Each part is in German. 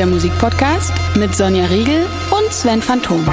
der Musikpodcast mit Sonja Riegel und Sven Phantom.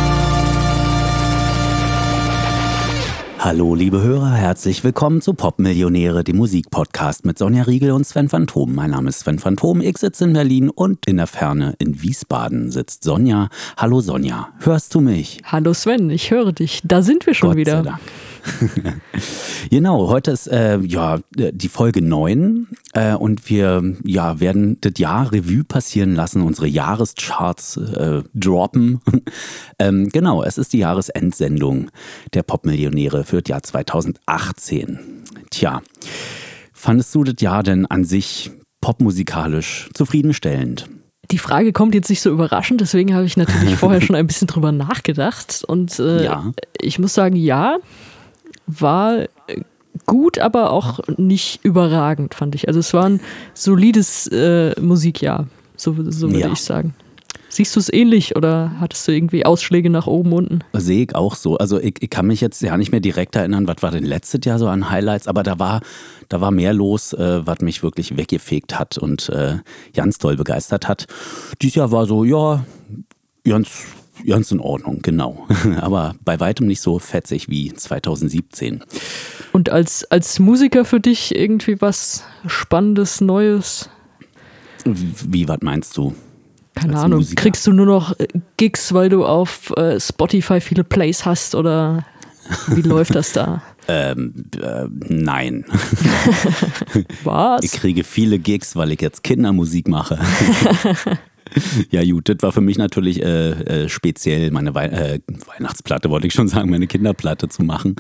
Hallo liebe Hörer, herzlich willkommen zu Popmillionäre, dem Musikpodcast mit Sonja Riegel und Sven Phantom. Mein Name ist Sven Phantom, ich sitze in Berlin und in der Ferne in Wiesbaden sitzt Sonja. Hallo Sonja, hörst du mich? Hallo Sven, ich höre dich. Da sind wir schon wieder. Gott sei Dank. Genau, heute ist die Folge 9 und wir werden das Jahr Revue passieren lassen, unsere Jahrescharts droppen. Genau, es ist die Jahresendsendung der Popmillionäre für das Jahr 2018. Tja, fandest du das Jahr denn an sich popmusikalisch zufriedenstellend? Die Frage kommt jetzt nicht so überraschend, deswegen habe ich natürlich vorher schon ein bisschen drüber nachgedacht und ich muss sagen, ja, war gut, aber auch nicht überragend, fand ich. Also es war ein solides Musikjahr, so würde ich sagen. Siehst du es ähnlich oder hattest du irgendwie Ausschläge nach oben, unten? Sehe ich auch so. Also ich kann mich jetzt ja nicht mehr direkt erinnern, was war denn letztes Jahr so an Highlights, aber da war mehr los, was mich wirklich weggefegt hat und ganz toll begeistert hat. Dieses Jahr war so, ja, ganz in Ordnung, genau. Aber bei weitem nicht so fetzig wie 2017. Und als Musiker für dich irgendwie was Spannendes, Neues? Wie, was meinst du? Keine Ahnung, Musiker? Kriegst du nur noch Gigs, weil du auf Spotify viele Plays hast oder wie läuft das da? Nein. Was? Ich kriege viele Gigs, weil ich jetzt Kindermusik mache. Ja gut, das war für mich natürlich speziell, meine Weihnachtsplatte, wollte ich schon sagen, meine Kinderplatte zu machen.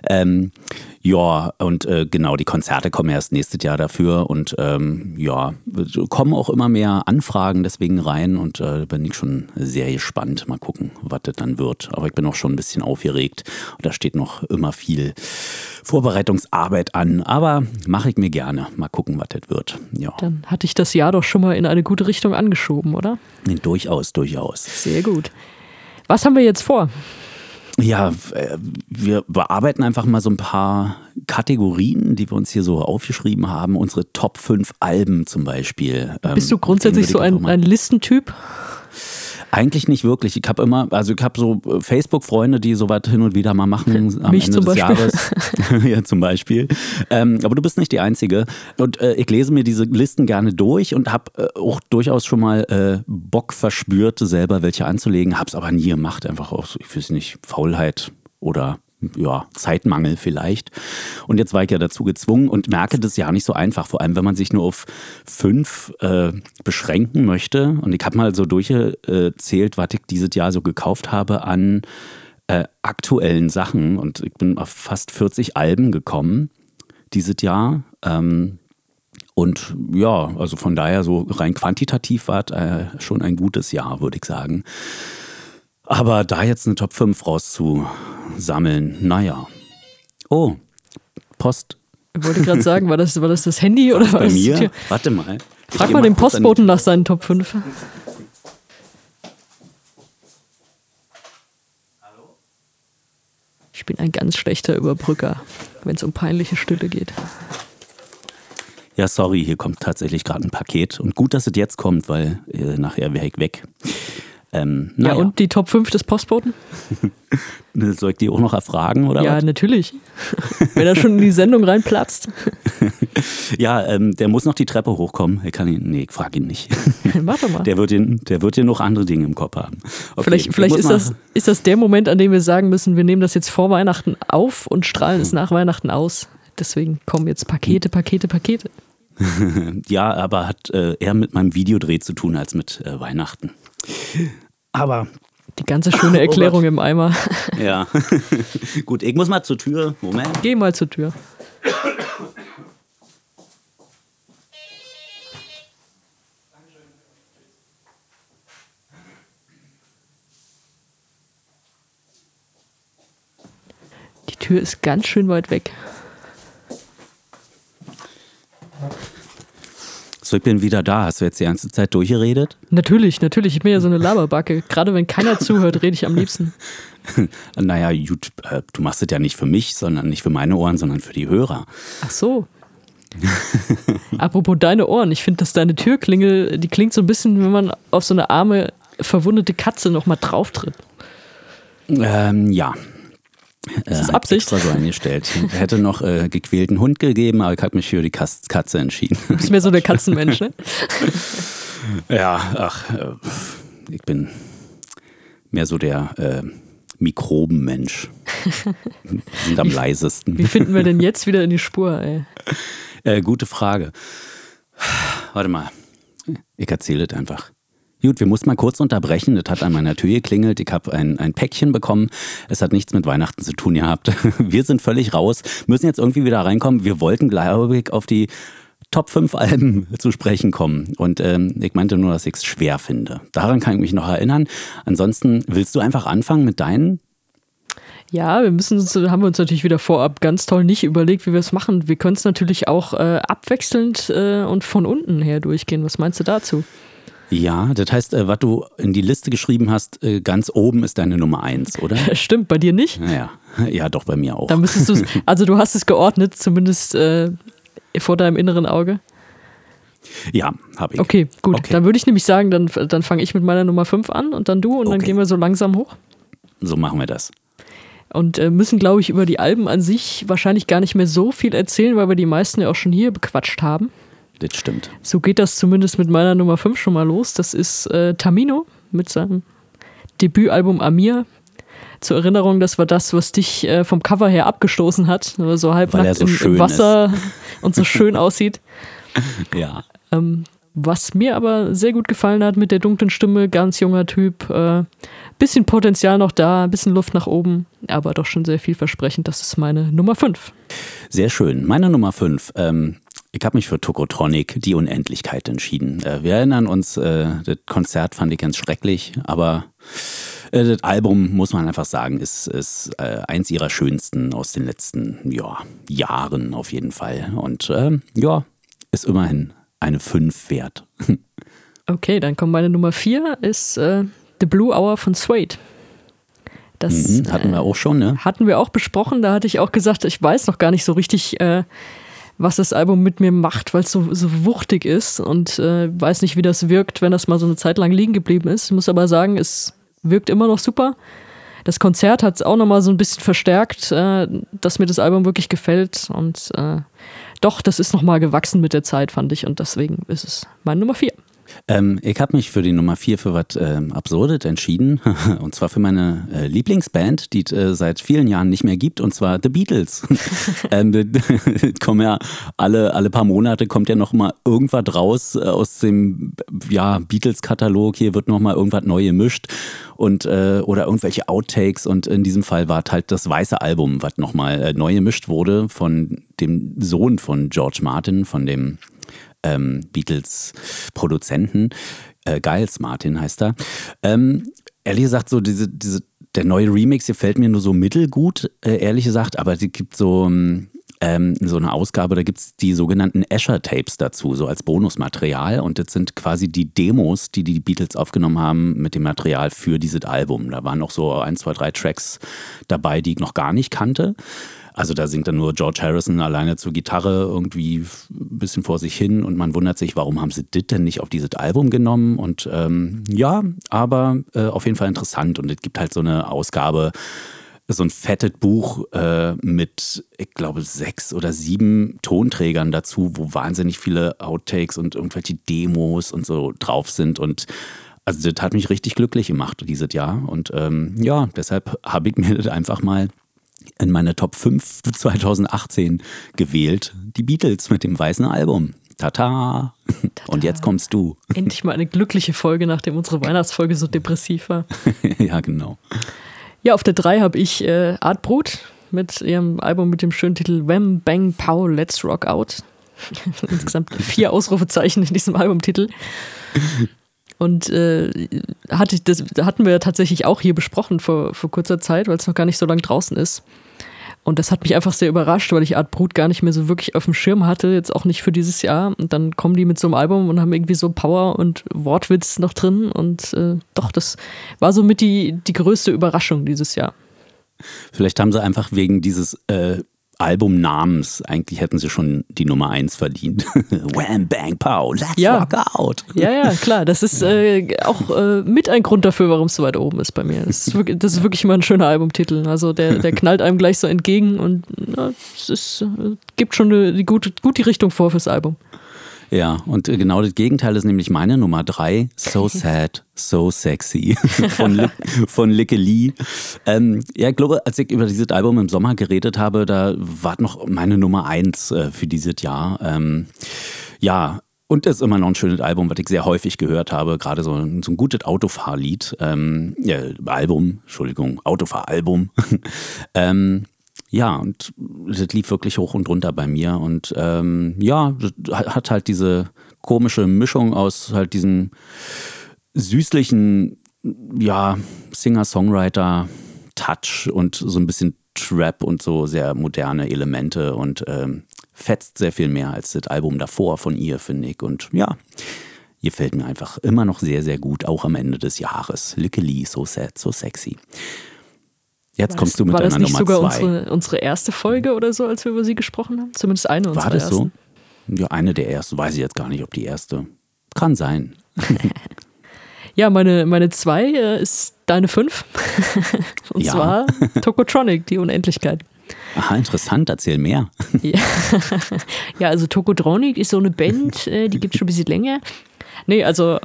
Genau, die Konzerte kommen erst nächstes Jahr dafür und kommen auch immer mehr Anfragen deswegen rein und bin ich schon sehr gespannt. Mal gucken, was das dann wird. Aber ich bin auch schon ein bisschen aufgeregt und da steht noch immer viel Vorbereitungsarbeit an, aber mache ich mir gerne. Mal gucken, was das wird. Ja. Dann hatte ich das Jahr doch schon mal in eine gute Richtung angeschoben, oder? Nee, durchaus. Sehr gut. Was haben wir jetzt vor? Ja, wir bearbeiten einfach mal so ein paar Kategorien, die wir uns hier so aufgeschrieben haben. Unsere Top 5 Alben zum Beispiel. Bist du grundsätzlich so ein Listentyp? Eigentlich nicht wirklich. Ich habe so Facebook-Freunde, die sowas hin und wieder mal machen am Ende des Jahres. Ja, zum Beispiel. Aber du bist nicht die Einzige. Und ich lese mir diese Listen gerne durch und habe auch durchaus schon mal Bock verspürt, selber welche anzulegen. Habe es aber nie gemacht. Einfach aus, ich weiß nicht, Faulheit oder Zeitmangel vielleicht. Und jetzt war ich ja dazu gezwungen und merke, das ist ja nicht so einfach, vor allem wenn man sich nur auf 5 beschränken möchte. Und ich habe mal so durchgezählt, was ich dieses Jahr so gekauft habe an aktuellen Sachen. Und ich bin auf fast 40 Alben gekommen dieses Jahr. Und ja, also von daher so rein quantitativ war es schon ein gutes Jahr, würde ich sagen. Aber da jetzt eine Top 5 rauszusammeln, naja. Oh, Post. Ich wollte gerade sagen, war das Handy oder war bei das mir? Tür? Warte mal. Frag mal den Postboten nach seinen Top 5. Hallo? Ich bin ein ganz schlechter Überbrücker, wenn es um peinliche Stille geht. Ja, sorry, hier kommt tatsächlich gerade ein Paket. Und gut, dass es jetzt kommt, weil nachher wäre ich weg. Ja, und die Top 5 des Postboten? Soll ich die auch noch erfragen, oder ja, was? Natürlich. Wenn er schon in die Sendung reinplatzt. Ja, der muss noch die Treppe hochkommen. Ich frage ihn nicht. Warte mal. Der wird hier noch andere Dinge im Kopf haben. Okay, vielleicht ist das der Moment, an dem wir sagen müssen, wir nehmen das jetzt vor Weihnachten auf und strahlen es nach Weihnachten aus. Deswegen kommen jetzt Pakete. Ja, aber hat eher mit meinem Videodreh zu tun als mit Weihnachten. Aber die ganze schöne Erklärung im Eimer. Ja. Gut, ich muss mal zur Tür. Moment. Geh mal zur Tür. Die Tür ist ganz schön weit weg. So, ich bin wieder da. Hast du jetzt die ganze Zeit durchgeredet? Natürlich. Ich bin ja so eine Laberbacke. Gerade wenn keiner zuhört, rede ich am liebsten. Naja, gut, du machst es ja nicht für mich, sondern nicht für meine Ohren, sondern für die Hörer. Ach so. Apropos deine Ohren, ich finde, dass deine Türklingel, die klingt so ein bisschen, wenn man auf so eine arme, verwundete Katze nochmal drauf tritt. Ja. Ist das Absicht? Extra so eingestellt. Hätte noch gequälten Hund gegeben, aber ich habe mich für die Katze entschieden. Du bist mehr so der Katzenmensch, ne? Ja, ich bin mehr so der Mikrobenmensch. Sind am leisesten. Wie finden wir denn jetzt wieder in die Spur, ey? Gute Frage. Warte mal. Ich erzähle das einfach. Gut, wir mussten mal kurz unterbrechen. Das hat an meiner Tür geklingelt. Ich habe ein Päckchen bekommen. Es hat nichts mit Weihnachten zu tun gehabt. Wir sind völlig raus, müssen jetzt irgendwie wieder reinkommen. Wir wollten, glaube ich, auf die Top 5 Alben zu sprechen kommen. Und ich meinte nur, dass ich es schwer finde. Daran kann ich mich noch erinnern. Ansonsten willst du einfach anfangen mit deinen? Ja, haben wir uns natürlich wieder vorab ganz toll nicht überlegt, wie wir es machen. Wir können es natürlich auch abwechselnd und von unten her durchgehen. Was meinst du dazu? Ja, das heißt, was du in die Liste geschrieben hast, ganz oben ist deine Nummer 1, oder? Stimmt, bei dir nicht? Ja, doch, bei mir auch. Dann müsstest du, also du hast es geordnet, zumindest vor deinem inneren Auge. Ja, habe ich. Okay, gut. Okay. Dann würde ich nämlich sagen, dann fange ich mit meiner Nummer 5 an und dann du und dann gehen wir so langsam hoch. So machen wir das. Und müssen, glaube ich, über die Alben an sich wahrscheinlich gar nicht mehr so viel erzählen, weil wir die meisten ja auch schon hier bequatscht haben. Das stimmt. So geht das zumindest mit meiner Nummer 5 schon mal los. Das ist Tamino mit seinem Debütalbum Amir. Zur Erinnerung, das war das, was dich vom Cover her abgestoßen hat. So halbnackt so im Wasser ist. Und so schön aussieht. Ja. Was mir aber sehr gut gefallen hat mit der dunklen Stimme, ganz junger Typ, bisschen Potenzial noch da, bisschen Luft nach oben, aber doch schon sehr vielversprechend. Das ist meine Nummer 5. Sehr schön. Meine Nummer 5. Ich habe mich für Tokotronic, die Unendlichkeit, entschieden. Wir erinnern uns, das Konzert fand ich ganz schrecklich, aber das Album, muss man einfach sagen, ist eins ihrer schönsten aus den letzten Jahren auf jeden Fall. Und ist immerhin eine 5 wert. Okay, dann kommt meine Nummer 4, ist The Blue Hour von Suede. Das hatten wir auch schon, ne? Hatten wir auch besprochen, da hatte ich auch gesagt, ich weiß noch gar nicht so richtig, was das Album mit mir macht, weil es so wuchtig ist und weiß nicht, wie das wirkt, wenn das mal so eine Zeit lang liegen geblieben ist. Ich muss aber sagen, es wirkt immer noch super. Das Konzert hat es auch nochmal so ein bisschen verstärkt, dass mir das Album wirklich gefällt und doch, das ist nochmal gewachsen mit der Zeit, fand ich, und deswegen ist es meine Nummer 4. Ich habe mich für die Nummer 4 für was Absurdes entschieden, und zwar für meine Lieblingsband, die es seit vielen Jahren nicht mehr gibt, und zwar The Beatles. Kommen ja alle paar Monate kommt ja noch mal irgendwas raus aus dem Beatles-Katalog. Hier wird noch mal irgendwas neu gemischt und oder irgendwelche Outtakes, und in diesem Fall war es halt das weiße Album, was noch mal neu gemischt wurde von dem Sohn von George Martin, von dem Beatles-Produzenten, Giles Martin heißt er. Ehrlich gesagt, so der neue Remix gefällt mir nur so mittelgut, ehrlich gesagt, aber es gibt so eine Ausgabe, da gibt es die sogenannten Escher-Tapes dazu, so als Bonusmaterial, und das sind quasi die Demos, die die Beatles aufgenommen haben mit dem Material für dieses Album. Da waren auch so 1, 2, 3 Tracks dabei, die ich noch gar nicht kannte. Also da singt dann nur George Harrison alleine zur Gitarre irgendwie ein bisschen vor sich hin, und man wundert sich, warum haben sie das denn nicht auf dieses Album genommen? Und aber auf jeden Fall interessant, und es gibt halt so eine Ausgabe, so ein fettes Buch mit, ich glaube, 6 oder 7 Tonträgern dazu, wo wahnsinnig viele Outtakes und irgendwelche Demos und so drauf sind, und also das hat mich richtig glücklich gemacht dieses Jahr, und deshalb habe ich mir das einfach mal in meine Top 5 2018 gewählt. Die Beatles mit dem weißen Album. Tata! Und jetzt kommst du. Endlich mal eine glückliche Folge, nachdem unsere Weihnachtsfolge so depressiv war. Ja, genau. Ja, auf der 3 habe ich Art Brut mit ihrem Album mit dem schönen Titel Wham Bang Pow Let's Rock Out. Insgesamt 4 Ausrufezeichen in diesem Albumtitel. Und hatten wir tatsächlich auch hier besprochen vor kurzer Zeit, weil es noch gar nicht so lange draußen ist. Und das hat mich einfach sehr überrascht, weil ich Art Brut gar nicht mehr so wirklich auf dem Schirm hatte, jetzt auch nicht für dieses Jahr. Und dann kommen die mit so einem Album und haben irgendwie so Power und Wortwitz noch drin. Und doch, das war somit die größte Überraschung dieses Jahr. Vielleicht haben sie einfach wegen dieses Albumnamens, eigentlich hätten sie schon die Nummer 1 verdient. Wham, bang, pow, let's rock out. Ja, klar. Das ist auch mit ein Grund dafür, warum es so weit oben ist bei mir. Das ist wirklich mal ein schöner Albumtitel. Also der knallt einem gleich so entgegen und es gibt schon die gute Richtung vor fürs Album. Ja, und genau das Gegenteil ist nämlich meine Nummer 3, So Sad, So Sexy von Lykke Li. Ich glaube, als ich über dieses Album im Sommer geredet habe, da war noch meine Nummer 1 für dieses Jahr. Und es ist immer noch ein schönes Album, was ich sehr häufig gehört habe, gerade so ein gutes Autofahrlied, Autofahralbum. Ja, und das lief wirklich hoch und runter bei mir und das hat halt diese komische Mischung aus halt diesem süßlichen, Singer-Songwriter-Touch und so ein bisschen Trap und so sehr moderne Elemente und fetzt sehr viel mehr als das Album davor von ihr, finde ich. Und ja, gefällt mir einfach immer noch sehr, sehr gut, auch am Ende des Jahres. Lykke Li, So Sad, So Sexy. Jetzt kommst du mit deiner Nummer 2. War das nicht sogar unsere erste Folge oder so, als wir über sie gesprochen haben? Zumindest eine unserer ersten. War das so? Ja, eine der ersten. Weiß ich jetzt gar nicht, ob die erste. Kann sein. Ja, meine 2 ist deine 5. Und zwar Tokotronic, die Unendlichkeit. Aha, interessant. Erzähl mehr. Ja, also Tokotronic ist so eine Band, die gibt es schon ein bisschen länger. Nee, also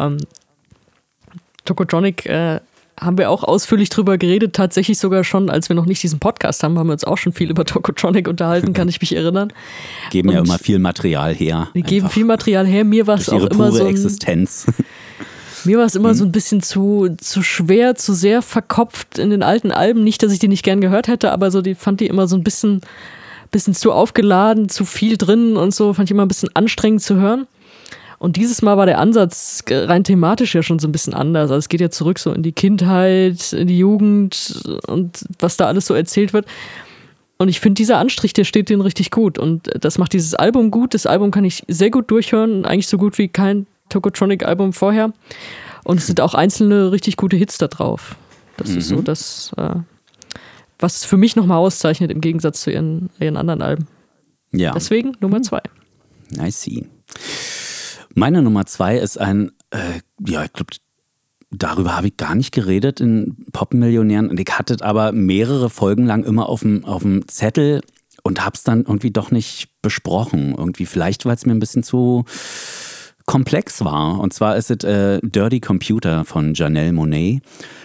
Tokotronic haben wir auch ausführlich drüber geredet, tatsächlich sogar schon, als wir noch nicht diesen Podcast haben wir uns auch schon viel über Tokotronic unterhalten, kann ich mich erinnern. Geben ja immer viel Material her. Die geben viel Material her, mir war es auch immer so Existenz. Mir war es immer so ein bisschen zu schwer, zu sehr verkopft in den alten Alben. Nicht, dass ich die nicht gern gehört hätte, aber so fand die immer so ein bisschen zu aufgeladen, zu viel drin und so, fand ich immer ein bisschen anstrengend zu hören. Und dieses Mal war der Ansatz rein thematisch ja schon so ein bisschen anders. Also es geht ja zurück so in die Kindheit, in die Jugend und was da alles so erzählt wird. Und ich finde, dieser Anstrich, der steht denen richtig gut. Und das macht dieses Album gut. Das Album kann ich sehr gut durchhören. Eigentlich so gut wie kein Tokotronic-Album vorher. Und es sind auch einzelne richtig gute Hits da drauf. Das ist so das, was es für mich nochmal auszeichnet im Gegensatz zu ihren anderen Alben. Ja. Deswegen Nummer 2. I see. Meine Nummer 2 ist ein, ich glaube, darüber habe ich gar nicht geredet in Popmillionären. Und ich hatte aber mehrere Folgen lang immer auf dem Zettel und habe es dann irgendwie doch nicht besprochen. Irgendwie vielleicht, weil es mir ein bisschen zu komplex war. Und zwar ist es Dirty Computer von Janelle Monáe.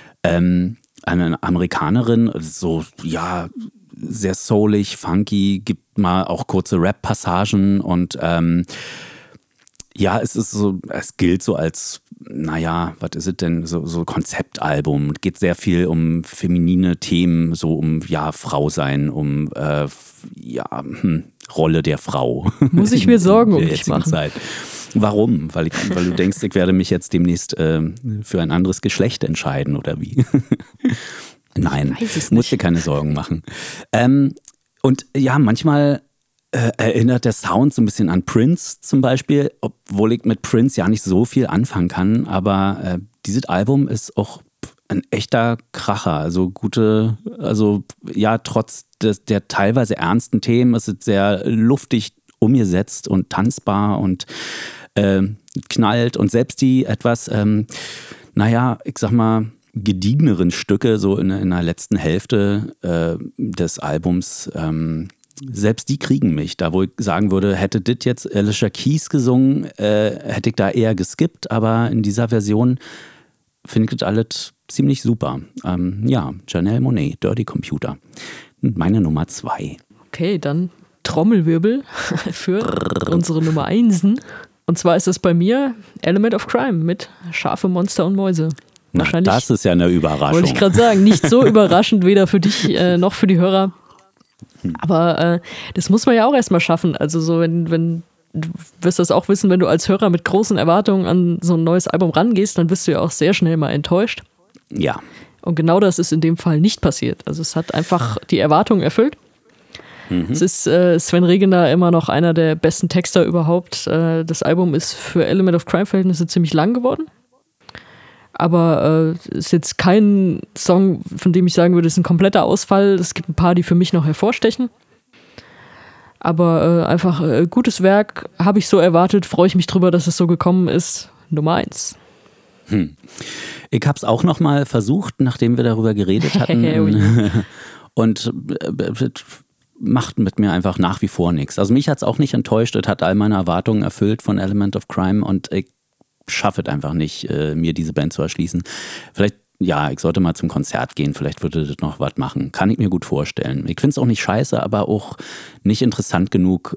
Eine Amerikanerin, so, sehr soulig, funky, gibt mal auch kurze Rap-Passagen und es ist so, es gilt so als, was ist es denn, so Konzeptalbum. Geht sehr viel um feminine Themen, so um, Frau sein, um, Rolle der Frau. Muss ich mir Sorgen um dich machen? Zeit. Warum? Weil du denkst, ich werde mich jetzt demnächst für ein anderes Geschlecht entscheiden, oder wie? Nein, musst dir keine Sorgen machen. Und manchmal erinnert der Sound so ein bisschen an Prince zum Beispiel, obwohl ich mit Prince ja nicht so viel anfangen kann, aber dieses Album ist auch ein echter Kracher, also trotz der teilweise ernsten Themen ist es sehr luftig umgesetzt und tanzbar und knallt und selbst die etwas, ich sag mal, gediegeneren Stücke so in der letzten Hälfte des Albums, selbst die kriegen mich. Da wo ich sagen würde, hätte das jetzt Alicia Keys gesungen, hätte ich da eher geskippt, aber in dieser Version finde ich das alles ziemlich super. Janelle Monáe, Dirty Computer. Meine Nummer 2. Okay, dann Trommelwirbel für unsere Nummer 1. Und zwar ist es bei mir Element of Crime mit Schafe, Monster und Mäuse. Wahrscheinlich, das ist ja eine Überraschung. Wollte ich gerade sagen, nicht so überraschend, weder für dich noch für die Hörer. Aber das muss man ja auch erstmal schaffen. Also so, wenn du wirst das auch wissen, wenn du als Hörer mit großen Erwartungen an so ein neues Album rangehst, dann wirst du ja auch sehr schnell mal enttäuscht. Ja. Und genau das ist in dem Fall nicht passiert. Also es hat einfach die Erwartungen erfüllt. Es ist Sven Regener immer noch einer der besten Texter überhaupt. Das Album ist für Element of Crime-Verhältnisse ziemlich lang geworden. Aber ist jetzt kein Song, von dem ich sagen würde, es ist ein kompletter Ausfall. Es gibt ein paar, die für mich noch hervorstechen. Aber einfach gutes Werk, habe ich so erwartet, freue ich mich drüber, dass es so gekommen ist. Nummer 1. Ich habe es auch nochmal versucht, nachdem wir darüber geredet hatten. Und macht mit mir einfach nach wie vor nichts. Also mich hat es auch nicht enttäuscht, es hat all meine Erwartungen erfüllt von Element of Crime und ich schaffe es einfach nicht, mir diese Band zu erschließen. Vielleicht, ja, ich sollte mal zum Konzert gehen, vielleicht würde das noch was machen. Kann ich mir gut vorstellen. Ich finde es auch nicht scheiße, aber auch nicht interessant genug,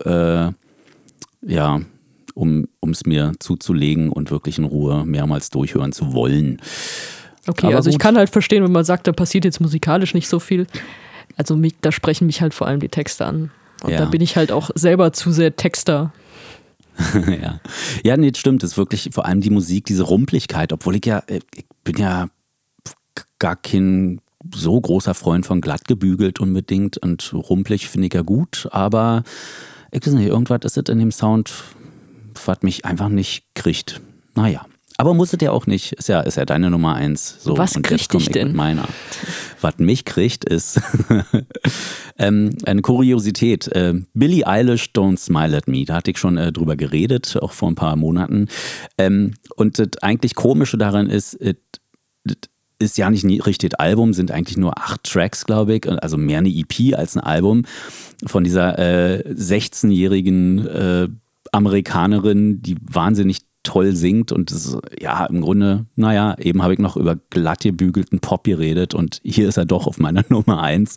um es mir zuzulegen und wirklich in Ruhe mehrmals durchhören zu wollen. Okay, aber also gut. Ich kann halt verstehen, wenn man sagt, da passiert jetzt musikalisch nicht so viel. Also da sprechen mich halt vor allem die Texte an. Und da bin ich halt auch selber zu sehr Texter. Ja, nee, stimmt. Das ist wirklich vor allem die Musik, diese Rumpligkeit. Obwohl ich bin ja gar kein so großer Freund von glatt gebügelt unbedingt. Und rumplig finde ich ja gut. Aber ich weiß nicht, irgendwas ist es in dem Sound, was mich einfach nicht kriegt. Naja. Aber muss es ja auch nicht. Ist ja deine Nummer 1. So, was und kriegt dich denn? Mit meiner. Was mich kriegt, ist eine Kuriosität. Billie Eilish, Don't Smile at Me. Da hatte ich schon drüber geredet, auch vor ein paar Monaten. Und das eigentlich Komische daran ist, ist ja nicht richtig das Album, sind eigentlich nur 8 Tracks, glaube ich. Also mehr eine EP als ein Album. Von dieser 16-jährigen Amerikanerin, die wahnsinnig toll singt und das, ja, im Grunde, naja, eben habe ich noch über glatt gebügelten Pop geredet und hier ist er doch auf meiner Nummer 1.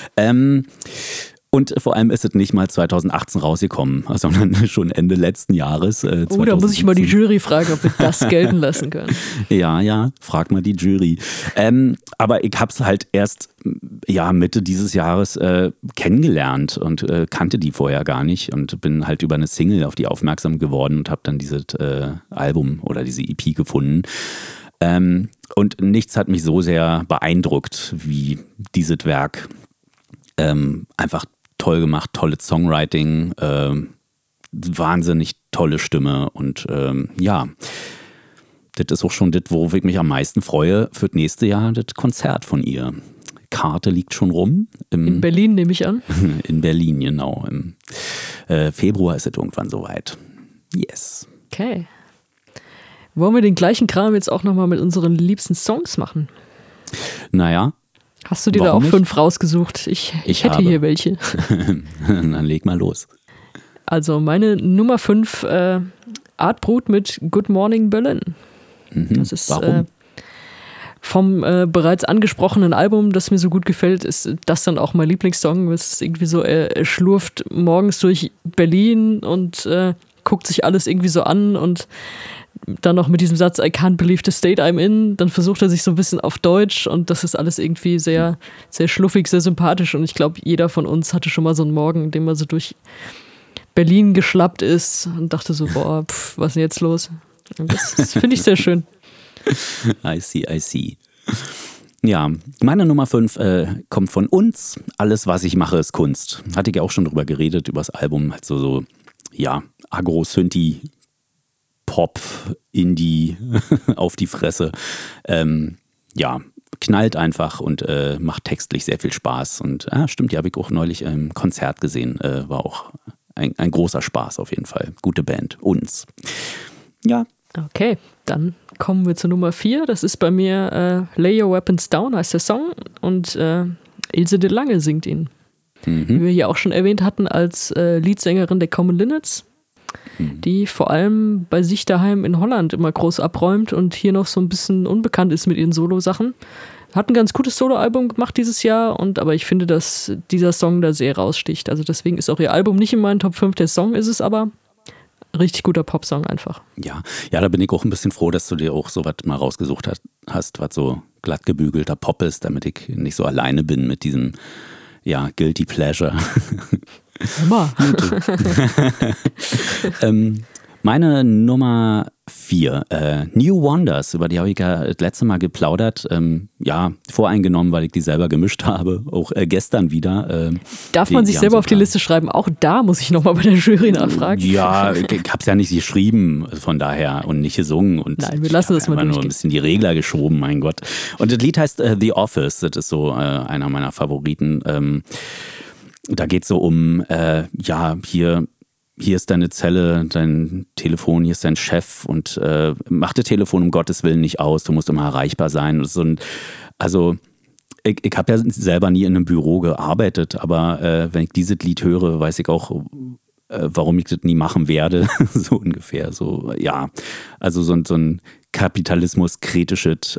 Und vor allem ist es nicht mal 2018 rausgekommen, sondern schon Ende letzten Jahres. 2017. Da muss ich mal die Jury fragen, ob wir das gelten lassen können. Ja, frag mal die Jury. Aber ich habe es halt erst Mitte dieses Jahres kennengelernt und kannte die vorher gar nicht und bin halt über eine Single auf die aufmerksam geworden und habe dann dieses Album oder diese EP gefunden. Und nichts hat mich so sehr beeindruckt wie dieses Werk. Einfach toll gemacht, tolles Songwriting, wahnsinnig tolle Stimme und das ist auch schon das, worauf ich mich am meisten freue für das nächste Jahr, das Konzert von ihr. Karte liegt schon rum. In Berlin nehme ich an. In Berlin, genau. Im Februar ist es irgendwann soweit. Yes. Okay. Wollen wir den gleichen Kram jetzt auch nochmal mit unseren liebsten Songs machen? Naja. Hast du dir da auch 5 rausgesucht? Ich hätte hier welche. Dann leg mal los. Also meine Nummer 5, Art Brut mit Good Morning Berlin. Das ist warum? Vom bereits angesprochenen Album, das mir so gut gefällt, ist das dann auch mein Lieblingssong. Es ist irgendwie so, er schlurft morgens durch Berlin und guckt sich alles irgendwie so an und dann noch mit diesem Satz, I can't believe the state I'm in, dann versucht er sich so ein bisschen auf Deutsch und das ist alles irgendwie sehr, sehr schluffig, sehr sympathisch und ich glaube, jeder von uns hatte schon mal so einen Morgen, in dem er so durch Berlin geschlappt ist und dachte so, boah, was ist denn jetzt los? Und das finde ich sehr schön. I see. Ja, meine Nummer 5 kommt von uns. Alles, was ich mache, ist Kunst. Hatte ich ja auch schon drüber geredet, über das Album, halt so Agro-Synthi, Pop, Indie auf die Fresse. Knallt einfach und macht textlich sehr viel Spaß. Und stimmt, die habe ich auch neulich im Konzert gesehen. War auch ein großer Spaß auf jeden Fall. Gute Band. Uns. Ja. Okay, dann kommen wir zur Nummer 4. Das ist bei mir Lay Your Weapons Down heißt der Song und Ilse de Lange singt ihn. Wie wir hier auch schon erwähnt hatten, als Leadsängerin der Common Linnets, die vor allem bei sich daheim in Holland immer groß abräumt und hier noch so ein bisschen unbekannt ist mit ihren Solo-Sachen. Hat ein ganz gutes Solo-Album gemacht dieses Jahr, aber ich finde, dass dieser Song da sehr raussticht. Also deswegen ist auch ihr Album nicht in meinen Top 5, der Song ist es aber. Richtig guter Popsong einfach. Ja, da bin ich auch ein bisschen froh, dass du dir auch so was mal rausgesucht hast, was so glatt gebügelter Pop ist, damit ich nicht so alleine bin mit diesem, Guilty Pleasure. Immer. Meine Nummer 4, New Wonders, über die habe ich ja das letzte Mal geplaudert. Voreingenommen, weil ich die selber gemischt habe, auch gestern wieder. Darf man sich selber auf die Liste schreiben? Auch da muss ich nochmal bei der Jury nachfragen. Ja, ich habe es ja nicht geschrieben, von daher, und nicht gesungen. Und nein, wir lassen das mal durchgehen. Nur ein bisschen die Regler geschoben, mein Gott. Und das Lied heißt The Office, das ist so einer meiner Favoriten. Da geht es so um, hier ist deine Zelle, dein Telefon, hier ist dein Chef und mach das Telefon um Gottes Willen nicht aus, du musst immer erreichbar sein. Ich habe ja selber nie in einem Büro gearbeitet, aber wenn ich dieses Lied höre, weiß ich auch, warum ich das nie machen werde, so ungefähr. So, ja, also so ein kapitalismuskritisches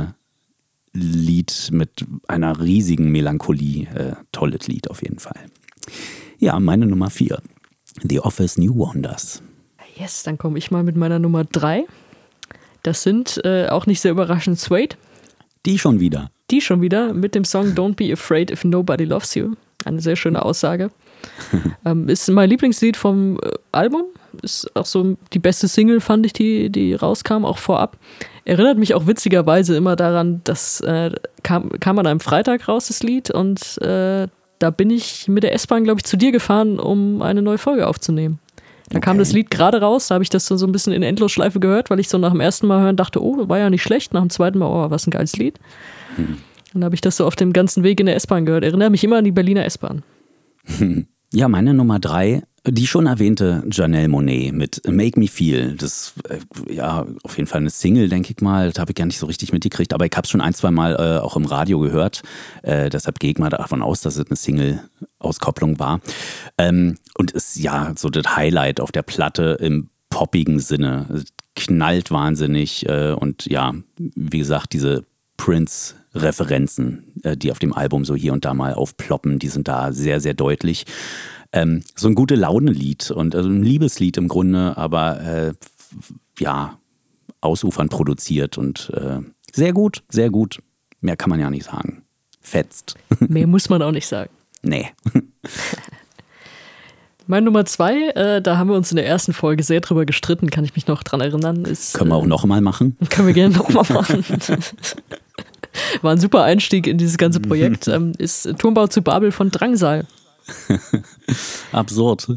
Lied mit einer riesigen Melancholie. Tolles Lied auf jeden Fall. Ja, meine Nummer 4. The Office New Wonders. Yes, dann komme ich mal mit meiner Nummer 3. Das sind auch nicht sehr überraschend Suede. Die schon wieder mit dem Song Don't Be Afraid If Nobody Loves You. Eine sehr schöne Aussage. Ist mein Lieblingslied vom Album. Ist auch so die beste Single, fand ich, die rauskam, auch vorab. Erinnert mich auch witzigerweise immer daran, dass kam an einem Freitag raus, das Lied. Und da bin ich mit der S-Bahn, glaube ich, zu dir gefahren, um eine neue Folge aufzunehmen. Da kam das Lied gerade raus, da habe ich das so ein bisschen in Endlosschleife gehört, weil ich so nach dem ersten Mal hören dachte, oh, war ja nicht schlecht. Nach dem zweiten Mal, oh, was ein geiles Lied. Und da habe ich das so auf dem ganzen Weg in der S-Bahn gehört. Erinnert mich immer an die Berliner S-Bahn. Ja, meine Nummer 3, die schon erwähnte Janelle Monáe mit Make Me Feel. Das ja auf jeden Fall eine Single, denke ich mal. Das habe ich gar nicht so richtig mitgekriegt, aber ich habe es schon 1-2 Mal auch im Radio gehört. Deshalb gehe ich mal davon aus, dass es eine Single-Auskopplung war. Und ist ja so das Highlight auf der Platte im poppigen Sinne. Es knallt wahnsinnig und ja, wie gesagt, diese Prince-Referenzen, die auf dem Album so hier und da mal aufploppen, die sind da sehr, sehr deutlich. So ein gute Laune-Lied und also ein Liebeslied im Grunde, aber ausufernd produziert und sehr gut, sehr gut. Mehr kann man ja nicht sagen. Fetzt. Mehr muss man auch nicht sagen. Nee. Meine Nummer 2, da haben wir uns in der ersten Folge sehr drüber gestritten, kann ich mich noch dran erinnern. Können wir auch nochmal machen? Können wir gerne nochmal machen. War ein super Einstieg in dieses ganze Projekt. Ist Turmbau zu Babel von Drangsal. Absurd.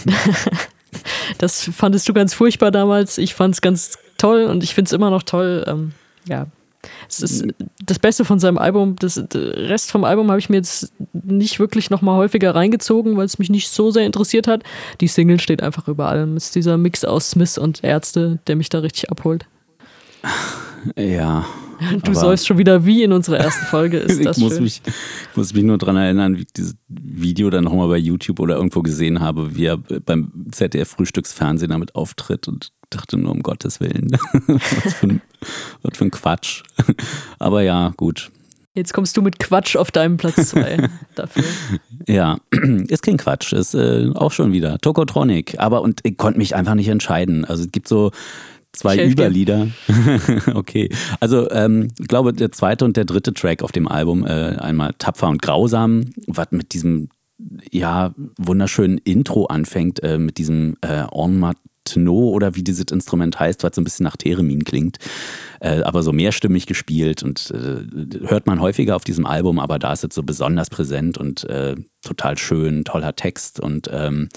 Das fandest du ganz furchtbar damals. Ich fand es ganz toll und ich finde es immer noch toll. Es ist das Beste von seinem Album. Der Rest vom Album habe ich mir jetzt nicht wirklich nochmal häufiger reingezogen, weil es mich nicht so sehr interessiert hat. Die Single steht einfach über allem. Es ist dieser Mix aus Smith und Ärzte, der mich da richtig abholt. Ja. Du säufst schon wieder wie in unserer ersten Folge. Ist das schön. Ich muss mich nur daran erinnern, wie ich dieses Video dann nochmal bei YouTube oder irgendwo gesehen habe, wie er beim ZDF-Frühstücksfernsehen damit auftritt und dachte nur, um Gottes Willen. Was für ein Quatsch. Aber ja, gut. Jetzt kommst du mit Quatsch auf deinem Platz 2 dafür. Ja, ist kein Quatsch, ist auch schon wieder Tokotronic. Und ich konnte mich einfach nicht entscheiden. Also es gibt so 2 Überlieder. Okay, also ich glaube, der 2. und der 3. Track auf dem Album, einmal Tapfer und Grausam, was mit diesem wunderschönen Intro anfängt, mit diesem En Matno oder wie dieses Instrument heißt, was so ein bisschen nach Theremin klingt, aber so mehrstimmig gespielt und hört man häufiger auf diesem Album, aber da ist es so besonders präsent und total schön, toller Text und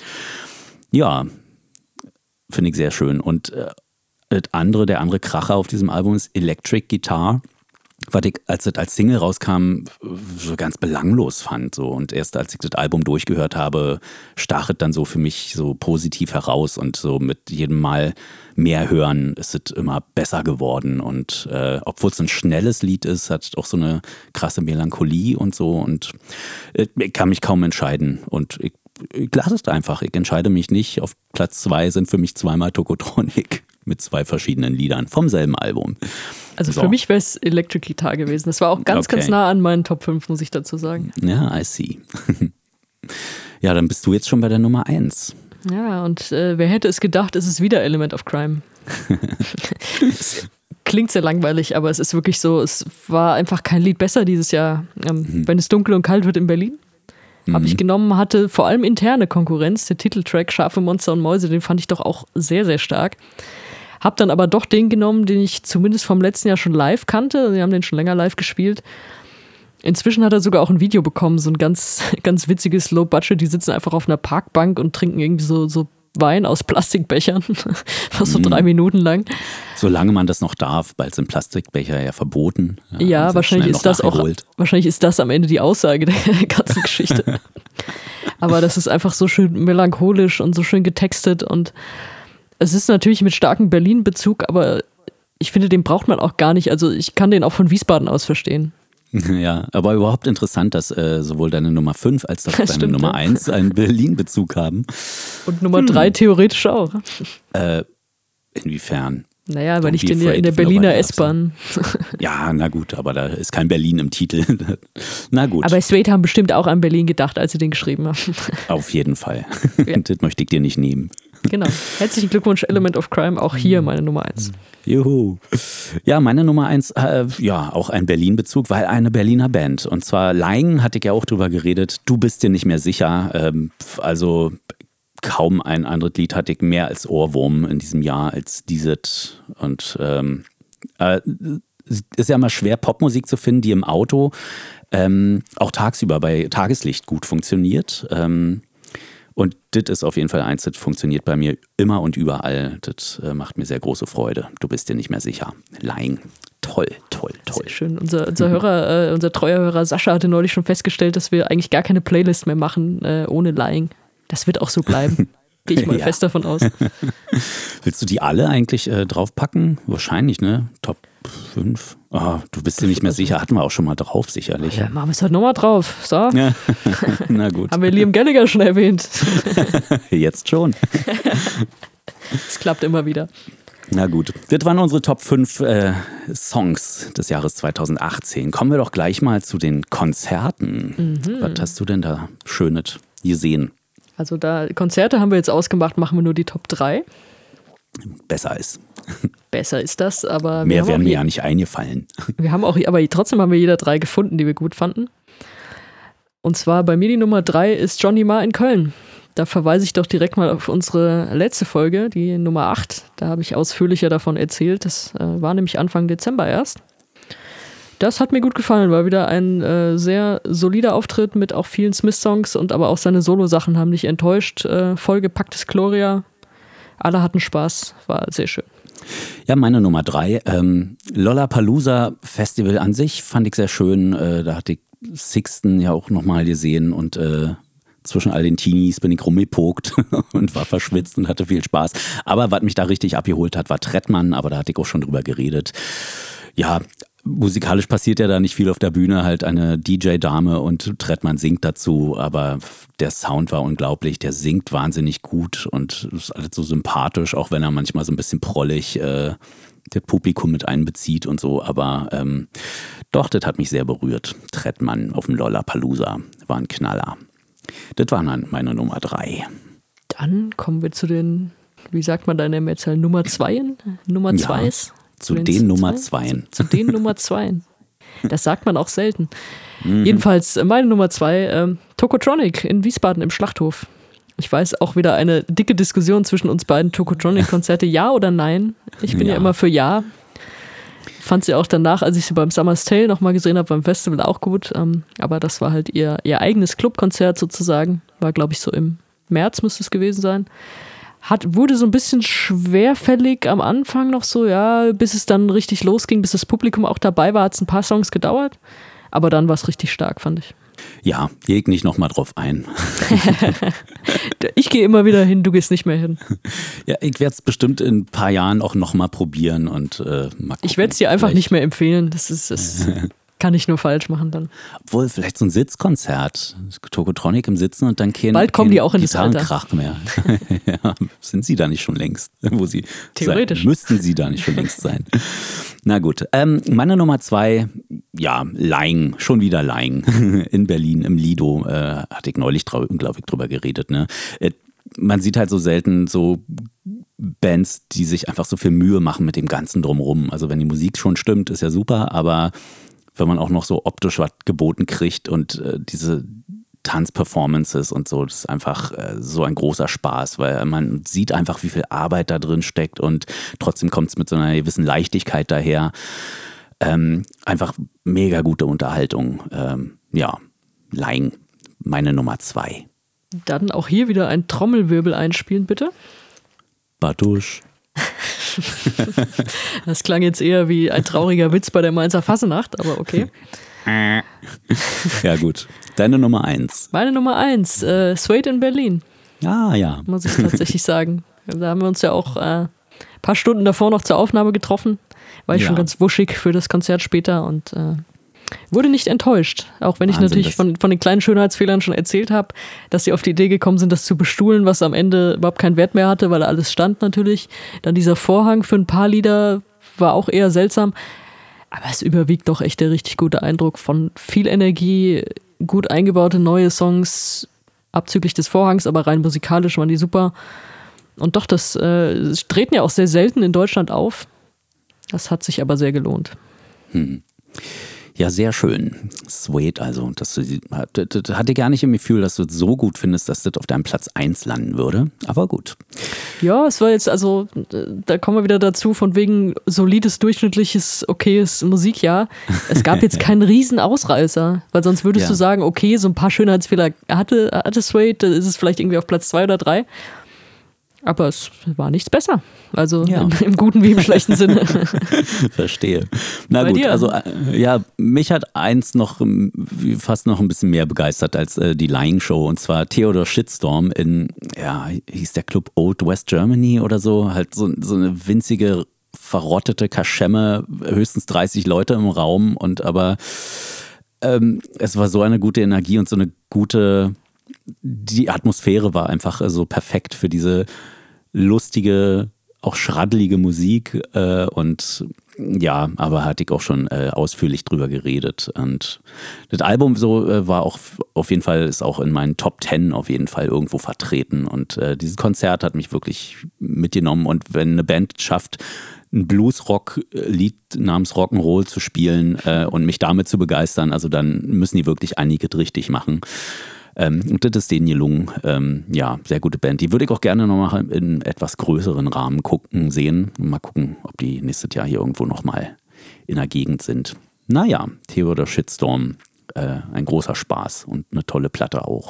finde ich sehr schön. Und der andere Kracher auf diesem Album ist Electric Guitar, was ich, als das als Single rauskam, so ganz belanglos fand. So. Und erst als ich das Album durchgehört habe, stach es dann so für mich so positiv heraus und so mit jedem Mal mehr hören ist es immer besser geworden. Und obwohl es ein schnelles Lied ist, hat es auch so eine krasse Melancholie und so. Und ich kann mich kaum entscheiden. Und ich lasse es einfach. Ich entscheide mich nicht. Auf Platz 2 sind für mich 2-mal Tokotronic mit 2 verschiedenen Liedern vom selben Album. Also für mich wäre es Electric Guitar gewesen. Das war auch ganz nah an meinen Top 5, muss ich dazu sagen. Ja, I see. Ja, dann bist du jetzt schon bei der Nummer 1. Ja, und wer hätte es gedacht, es ist wieder Element of Crime. Es klingt sehr langweilig, aber es ist wirklich so, es war einfach kein Lied besser dieses Jahr. Wenn es dunkel und kalt wird in Berlin. Habe ich genommen, hatte vor allem interne Konkurrenz. Der Titeltrack Scharfe Monster und Mäuse, den fand ich doch auch sehr, sehr stark. Hab dann aber doch den genommen, den ich zumindest vom letzten Jahr schon live kannte. Sie haben den schon länger live gespielt. Inzwischen hat er sogar auch ein Video bekommen, so ein ganz, ganz witziges Low-Budget. Die sitzen einfach auf einer Parkbank und trinken irgendwie so Wein aus Plastikbechern, fast so 3 Minuten lang. Solange man das noch darf, bald sind Plastikbecher ja verboten. Ja, wahrscheinlich ist das am Ende die Aussage der ganzen Geschichte. Aber das ist einfach so schön melancholisch und so schön getextet und es ist natürlich mit starkem Berlin-Bezug, aber ich finde, den braucht man auch gar nicht. Also ich kann den auch von Wiesbaden aus verstehen. Ja, aber überhaupt interessant, dass sowohl deine Nummer 5 als auch deine stimmt, Nummer 1 einen Berlin-Bezug haben. Und Nummer 3 theoretisch auch. Inwiefern? Naja, weil ich den ja in der Berliner S-Bahn. Ja, na gut, aber da ist kein Berlin im Titel. Na gut. Aber Suede haben bestimmt auch an Berlin gedacht, als sie den geschrieben haben. Auf jeden Fall. Ja. Das möchte ich dir nicht nehmen. Genau. Herzlichen Glückwunsch, Element of Crime, auch hier meine Nummer 1. Juhu. Ja, meine Nummer 1, ja, auch ein Berlin-Bezug, weil eine Berliner Band. Und zwar Lying, hatte ich ja auch drüber geredet. Du bist dir nicht mehr sicher. Also kaum ein anderes Lied hatte ich mehr als Ohrwurm in diesem Jahr als dieses. Und es ist ja immer schwer, Popmusik zu finden, die im Auto auch tagsüber bei Tageslicht gut funktioniert. Und das ist auf jeden Fall eins, das funktioniert bei mir immer und überall. Das macht mir sehr große Freude. Du bist dir nicht mehr sicher. Lying. Toll, toll, toll. Sehr schön. Unser Hörer, unser treuer Hörer Sascha hatte neulich schon festgestellt, dass wir eigentlich gar keine Playlist mehr machen ohne Lying. Das wird auch so bleiben. Gehe ich mal fest davon aus. Willst du die alle eigentlich draufpacken? Wahrscheinlich, ne? Top 5. Oh, du bist dir nicht mehr sicher. Hatten wir auch schon mal drauf, sicherlich. Ja, machen wir es halt nochmal drauf. So. Ja. Na gut. Haben wir Liam Gallagher schon erwähnt. Jetzt schon. Es klappt immer wieder. Na gut. Das waren unsere Top 5 Songs des Jahres 2018. Kommen wir doch gleich mal zu den Konzerten. Was hast du denn da Schönes gesehen? Also da Konzerte haben wir jetzt ausgemacht, machen wir nur die Top 3. Besser ist. Besser ist das, aber mehr wären mir ja nicht eingefallen. Wir haben auch, aber trotzdem haben wir jeder 3 gefunden, die wir gut fanden. Und zwar bei mir die Nummer 3 ist Johnny Marr in Köln. Da verweise ich doch direkt mal auf unsere letzte Folge, die Nummer 8. Da habe ich ausführlicher davon erzählt. Das war nämlich Anfang Dezember erst. Das hat mir gut gefallen, war wieder ein sehr solider Auftritt mit auch vielen Smith-Songs und aber auch seine Solo-Sachen haben nicht enttäuscht. Vollgepacktes Gloria. Alle hatten Spaß, war sehr schön. Ja, meine Nummer 3. Lollapalooza Festival an sich fand ich sehr schön. Da hatte ich Sixten ja auch nochmal gesehen und zwischen all den Teenies bin ich rumgepokt und war verschwitzt und hatte viel Spaß. Aber was mich da richtig abgeholt hat, war Trettmann, aber da hatte ich auch schon drüber geredet. Ja, musikalisch passiert ja da nicht viel auf der Bühne, halt eine DJ-Dame und Trettmann singt dazu, aber der Sound war unglaublich, der singt wahnsinnig gut und ist alles so sympathisch, auch wenn er manchmal so ein bisschen prollig das Publikum mit einbezieht und so, aber doch, das hat mich sehr berührt. Trettmann auf dem Lollapalooza war ein Knaller. Das war dann meine Nummer 3. Dann kommen wir zu den, wie sagt man da in der Mehrzahl, Nummer 2? Nummer 2 ist? Zu den Nummer 2. Zu den Nummer 2. Das sagt man auch selten. Jedenfalls meine Nummer 2, Tokotronic in Wiesbaden im Schlachthof. Ich weiß, auch wieder eine dicke Diskussion zwischen uns beiden. Tokotronic-Konzerte, ja oder nein? Ich bin ja immer für ja. Fand sie auch danach, als ich sie beim Summer's Tale nochmal gesehen habe, beim Festival auch gut. Aber das war halt ihr eigenes Clubkonzert sozusagen. War, glaube ich, so im März müsste es gewesen sein. Wurde so ein bisschen schwerfällig am Anfang noch so, ja, bis es dann richtig losging, bis das Publikum auch dabei war, hat es ein paar Songs gedauert. Aber dann war es richtig stark, fand ich. Ja, gehe ich nicht nochmal drauf ein. Ich gehe immer wieder hin, du gehst nicht mehr hin. Ja, ich werde es bestimmt in ein paar Jahren auch nochmal probieren und mal gucken. Ich werde es dir einfach nicht mehr empfehlen. Das kann ich nur falsch machen dann. Obwohl, vielleicht so ein Sitzkonzert. Tokotronic im Sitzen und dann bald kommen die auch in das Alter. Gitarrenkrach mehr. Ja, sind sie da nicht schon längst? Wo sie theoretisch müssten sie da nicht schon längst sein. Na gut, meine Nummer 2, ja, Lying, schon wieder Lying in Berlin im Lido, hatte ich neulich, glaube ich, drüber geredet, ne? Man sieht halt so selten so Bands, die sich einfach so viel Mühe machen mit dem Ganzen drumrum. Also wenn die Musik schon stimmt, ist ja super, aber wenn man auch noch so optisch was geboten kriegt und diese Tanzperformances und so, das ist einfach so ein großer Spaß, weil man sieht einfach, wie viel Arbeit da drin steckt und trotzdem kommt es mit so einer gewissen Leichtigkeit daher. Einfach mega gute Unterhaltung. Ja, Lying, meine Nummer 2. Dann auch hier wieder ein Trommelwirbel einspielen, bitte. Bartusch. Das klang jetzt eher wie ein trauriger Witz bei der Mainzer Fassenacht, aber okay. Ja gut, deine Nummer 1. Meine Nummer 1, Suede in Berlin. Ah ja. Muss ich tatsächlich sagen. Da haben wir uns ja auch ein paar Stunden davor noch zur Aufnahme getroffen. War ich schon ganz wuschig für das Konzert später und wurde nicht enttäuscht. Auch wenn ich natürlich von den kleinen Schönheitsfehlern schon erzählt habe, dass sie auf die Idee gekommen sind, das zu bestuhlen, was am Ende überhaupt keinen Wert mehr hatte, weil alles stand natürlich. Dann dieser Vorhang für ein paar Lieder war auch eher seltsam. Aber es überwiegt doch echt der richtig gute Eindruck von viel Energie, gut eingebaute neue Songs, abzüglich des Vorhangs, aber rein musikalisch waren die super. Und doch, das treten ja auch sehr selten in Deutschland auf. Das hat sich aber sehr gelohnt. Ja, sehr schön. Suede, also. Das hatte gar nicht im Gefühl, dass du es so gut findest, dass das auf deinem Platz 1 landen würde. Aber gut. Ja, es war jetzt, also, da kommen wir wieder dazu, von wegen solides, durchschnittliches, okayes Musikjahr. Es gab jetzt keinen riesen Ausreißer, weil sonst würdest du sagen, okay, so ein paar Schönheitsfehler hatte Suede, da ist es vielleicht irgendwie auf Platz 2 oder 3. Aber es war nichts besser. Also im guten wie im schlechten Sinne. Verstehe. Na gut, also mich hat eins noch fast noch ein bisschen mehr begeistert als die Lying Show. Und zwar Theodor Shitstorm in, hieß der Club Old West Germany oder so. Halt so eine winzige, verrottete Kaschemme, höchstens 30 Leute im Raum. Und aber es war so eine gute Energie und so eine gute... Die Atmosphäre war einfach so perfekt für diese lustige, auch schraddelige Musik und ja, aber hatte ich auch schon ausführlich drüber geredet und das Album so war auch auf jeden Fall, ist auch in meinen Top 10 auf jeden Fall irgendwo vertreten und dieses Konzert hat mich wirklich mitgenommen und wenn eine Band schafft, ein Blues-Rock-Lied namens Rock'n'Roll zu spielen und mich damit zu begeistern, also dann müssen die wirklich einiges richtig machen. Und das ist denen gelungen. Sehr gute Band. Die würde ich auch gerne noch mal in etwas größeren Rahmen sehen. Mal gucken, ob die nächstes Jahr hier irgendwo noch mal in der Gegend sind. Naja, Theodor Shitstorm, ein großer Spaß und eine tolle Platte auch.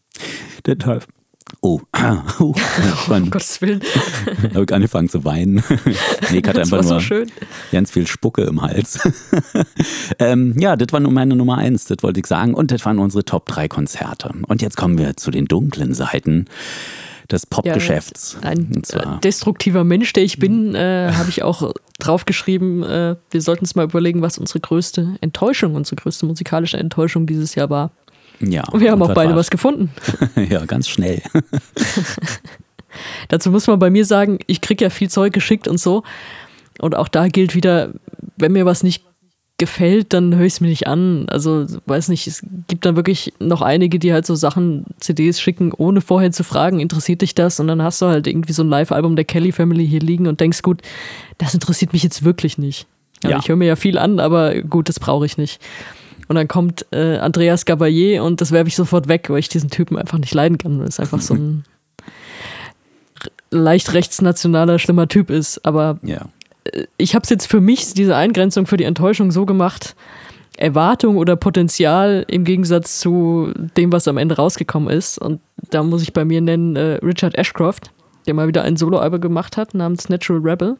Um Gottes Willen. Habe ich angefangen zu weinen. Nee, ich hatte einfach nur so ganz viel Spucke im Hals. Das war nur meine Nummer 1, das wollte ich sagen. Und das waren unsere Top 3 Konzerte. Und jetzt kommen wir zu den dunklen Seiten des Popgeschäfts. Ein destruktiver Mensch, der ich bin, habe ich auch draufgeschrieben, wir sollten uns mal überlegen, was unsere größte musikalische Enttäuschung dieses Jahr war. Ja, und wir haben auch beide was gefunden. Ja, ganz schnell. Dazu muss man bei mir sagen, ich kriege ja viel Zeug geschickt und so. Und auch da gilt wieder, wenn mir was nicht gefällt, dann höre ich es mir nicht an. Also, weiß nicht, es gibt dann wirklich noch einige, die halt so Sachen, CDs schicken, ohne vorher zu fragen, interessiert dich das? Und dann hast du halt irgendwie so ein Live-Album der Kelly Family hier liegen und denkst, gut, das interessiert mich jetzt wirklich nicht. Also ich höre mir ja viel an, aber gut, das brauche ich nicht. Und dann kommt Andreas Gabayé und das werfe ich sofort weg, weil ich diesen Typen einfach nicht leiden kann, weil es einfach so ein leicht rechtsnationaler, schlimmer Typ ist. Aber ich habe es jetzt für mich, diese Eingrenzung für die Enttäuschung so gemacht, Erwartung oder Potenzial im Gegensatz zu dem, was am Ende rausgekommen ist. Und da muss ich bei mir nennen Richard Ashcroft, der mal wieder ein Soloalbum gemacht hat, namens Natural Rebel.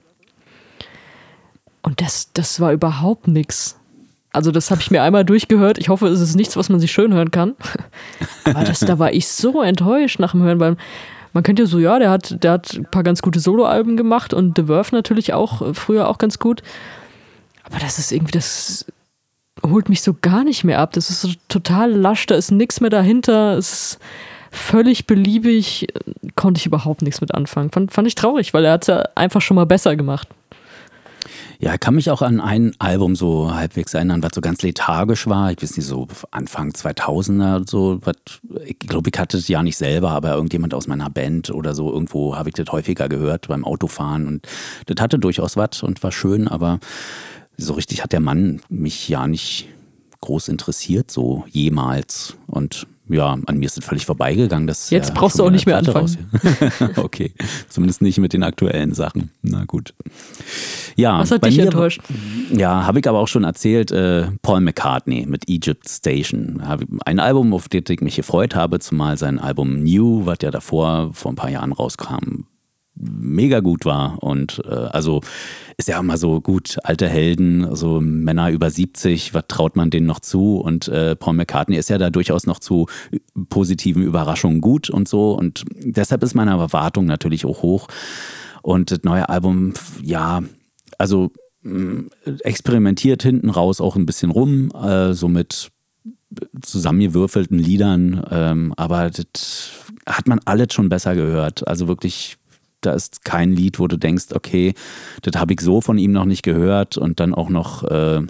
Und das war überhaupt nichts. Also das habe ich mir einmal durchgehört. Ich hoffe, es ist nichts, was man sich schön hören kann. Aber da war ich so enttäuscht nach dem Hören, weil man könnte ja so, der hat ein paar ganz gute Soloalben gemacht und The Verve natürlich auch, früher auch ganz gut. Aber das ist irgendwie, das holt mich so gar nicht mehr ab. Das ist so total lasch, da ist nichts mehr dahinter. Es ist völlig beliebig, konnte ich überhaupt nichts mit anfangen. Fand ich traurig, weil er hat es ja einfach schon mal besser gemacht. Ja, ich kann mich auch an ein Album so halbwegs erinnern, was so ganz lethargisch war. Ich weiß nicht, so Anfang 2000er so. Ich glaube, ich hatte das ja nicht selber, aber irgendjemand aus meiner Band oder so, irgendwo habe ich das häufiger gehört beim Autofahren. Und das hatte durchaus was und war schön, aber so richtig hat der Mann mich ja nicht groß interessiert, so jemals. Und ja, an mir ist es völlig vorbeigegangen. Jetzt brauchst du auch nicht mehr anfangen. Okay, zumindest nicht mit den aktuellen Sachen. Na gut. Ja, was hat dich enttäuscht? Ja, habe ich aber auch schon erzählt, Paul McCartney mit Egypt Station. Ein Album, auf das ich mich gefreut habe, zumal sein Album New, was ja davor vor ein paar Jahren rauskam, mega gut war. Und also ist ja immer so gut, alte Helden, also Männer über 70, was traut man denen noch zu? Und Paul McCartney ist ja da durchaus noch zu positiven Überraschungen gut und so. Und deshalb ist meine Erwartung natürlich auch hoch. Und das neue Album, ja, also experimentiert hinten raus auch ein bisschen rum, so mit zusammengewürfelten Liedern, aber das hat man alles schon besser gehört. Also wirklich, da ist kein Lied, wo du denkst, okay, das habe ich so von ihm noch nicht gehört und dann auch noch,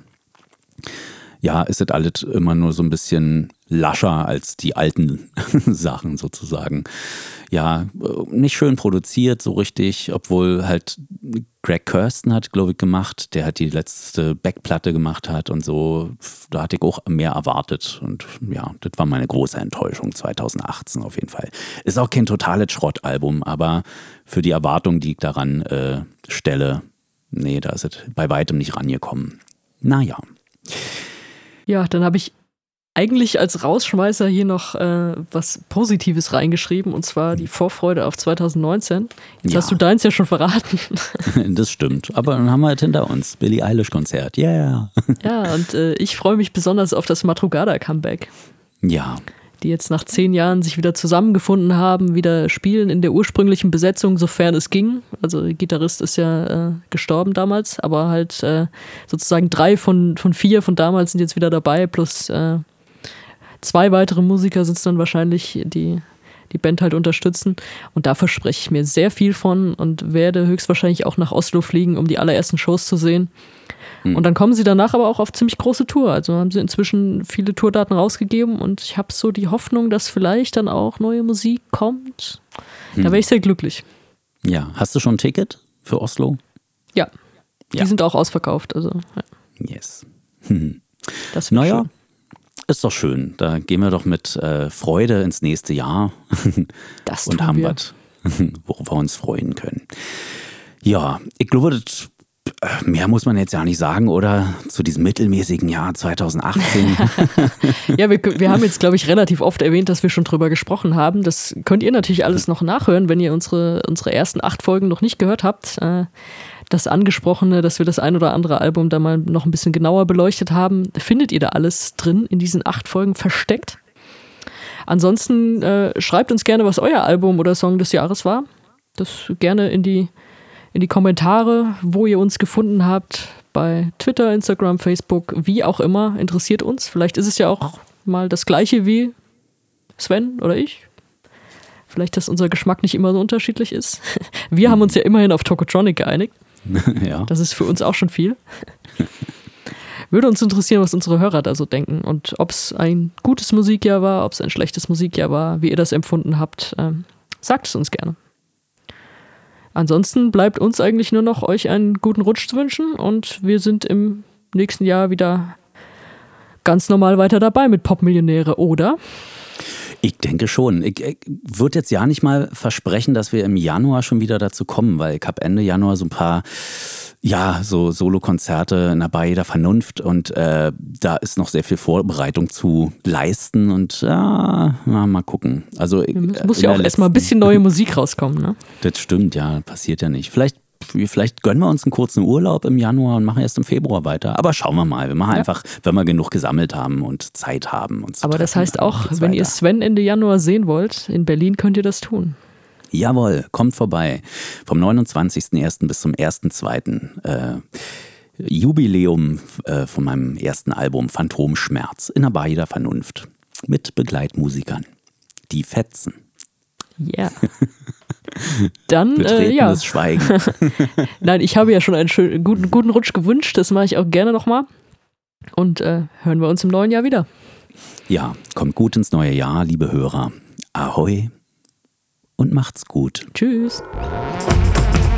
ist das alles immer nur so ein bisschen lascher als die alten Sachen sozusagen. Ja, nicht schön produziert so richtig, obwohl halt Greg Kurstin hat, glaube ich, gemacht, der halt die letzte Backplatte gemacht hat und so. Da hatte ich auch mehr erwartet und ja, das war meine große Enttäuschung 2018 auf jeden Fall. Ist auch kein totales Schrottalbum, aber für die Erwartung, die ich daran stelle, nee, da ist es bei weitem nicht rangekommen. Naja. Ja, dann habe ich eigentlich als Rausschmeißer hier noch was Positives reingeschrieben, und zwar die Vorfreude auf 2019. Jetzt hast du deins ja schon verraten. Das stimmt, aber dann haben wir halt hinter uns Billie Eilish-Konzert, yeah. Ja, und ich freue mich besonders auf das Madrugada-Comeback. Ja. Die jetzt nach 10 Jahren sich wieder zusammengefunden haben, wieder spielen in der ursprünglichen Besetzung, sofern es ging. Also der Gitarrist ist ja gestorben damals, aber halt sozusagen 3 von 4 von damals sind jetzt wieder dabei, plus 2 weitere Musiker sind es dann wahrscheinlich, die Band halt unterstützen. Und da verspreche ich mir sehr viel von und werde höchstwahrscheinlich auch nach Oslo fliegen, um die allerersten Shows zu sehen. Und dann kommen sie danach aber auch auf ziemlich große Tour. Also haben sie inzwischen viele Tourdaten rausgegeben und ich habe so die Hoffnung, dass vielleicht dann auch neue Musik kommt. Da wäre ich sehr glücklich. Ja, hast du schon ein Ticket für Oslo? Ja, die sind auch ausverkauft. Also, ja. Yes. Das naja, ist doch schön. Da gehen wir doch mit Freude ins nächste Jahr das und haben was, worauf wir uns freuen können. Ja, ich glaube, das mehr muss man jetzt ja nicht sagen, oder? Zu diesem mittelmäßigen Jahr 2018. Ja, wir haben jetzt, glaube ich, relativ oft erwähnt, dass wir schon drüber gesprochen haben. Das könnt ihr natürlich alles noch nachhören, wenn ihr unsere ersten 8 Folgen noch nicht gehört habt. Das Angesprochene, dass wir das ein oder andere Album da mal noch ein bisschen genauer beleuchtet haben, findet ihr da alles drin in diesen 8 Folgen versteckt. Ansonsten schreibt uns gerne, was euer Album oder Song des Jahres war. Das gerne in die Kommentare, wo ihr uns gefunden habt, bei Twitter, Instagram, Facebook, wie auch immer, interessiert uns. Vielleicht ist es ja auch mal das Gleiche wie Sven oder ich. Vielleicht, dass unser Geschmack nicht immer so unterschiedlich ist. Wir haben uns ja immerhin auf Tokotronic geeinigt. Ja. Das ist für uns auch schon viel. Würde uns interessieren, was unsere Hörer da so denken und ob es ein gutes Musikjahr war, ob es ein schlechtes Musikjahr war, wie ihr das empfunden habt. Sagt es uns gerne. Ansonsten bleibt uns eigentlich nur noch, euch einen guten Rutsch zu wünschen und wir sind im nächsten Jahr wieder ganz normal weiter dabei mit Popmillionäre, oder? Ich denke schon. Ich würde jetzt ja nicht mal versprechen, dass wir im Januar schon wieder dazu kommen, weil ich habe Ende Januar so ein paar so Solo-Konzerte in der Bar der Vernunft und da ist noch sehr viel Vorbereitung zu leisten und mal gucken. Also muss ja auch erstmal ein bisschen neue Musik rauskommen, ne? Das stimmt, ja, passiert ja nicht. Vielleicht gönnen wir uns einen kurzen Urlaub im Januar und machen erst im Februar weiter. Aber schauen wir mal. Wir machen einfach, wenn wir genug gesammelt haben und Zeit haben. Uns aber das heißt auch, wenn ihr Sven Ende Januar sehen wollt, in Berlin könnt ihr das tun. Jawohl, kommt vorbei. Vom 29.01. bis zum 1.02. Jubiläum von meinem ersten Album Phantomschmerz in der Bar der Vernunft. Mit Begleitmusikern. Die fetzen. Ja. Yeah. Dann, betretenes Schweigen. Nein, ich habe ja schon einen schönen, guten Rutsch gewünscht. Das mache ich auch gerne nochmal. Und hören wir uns im neuen Jahr wieder. Ja, kommt gut ins neue Jahr, liebe Hörer. Ahoi und macht's gut. Tschüss.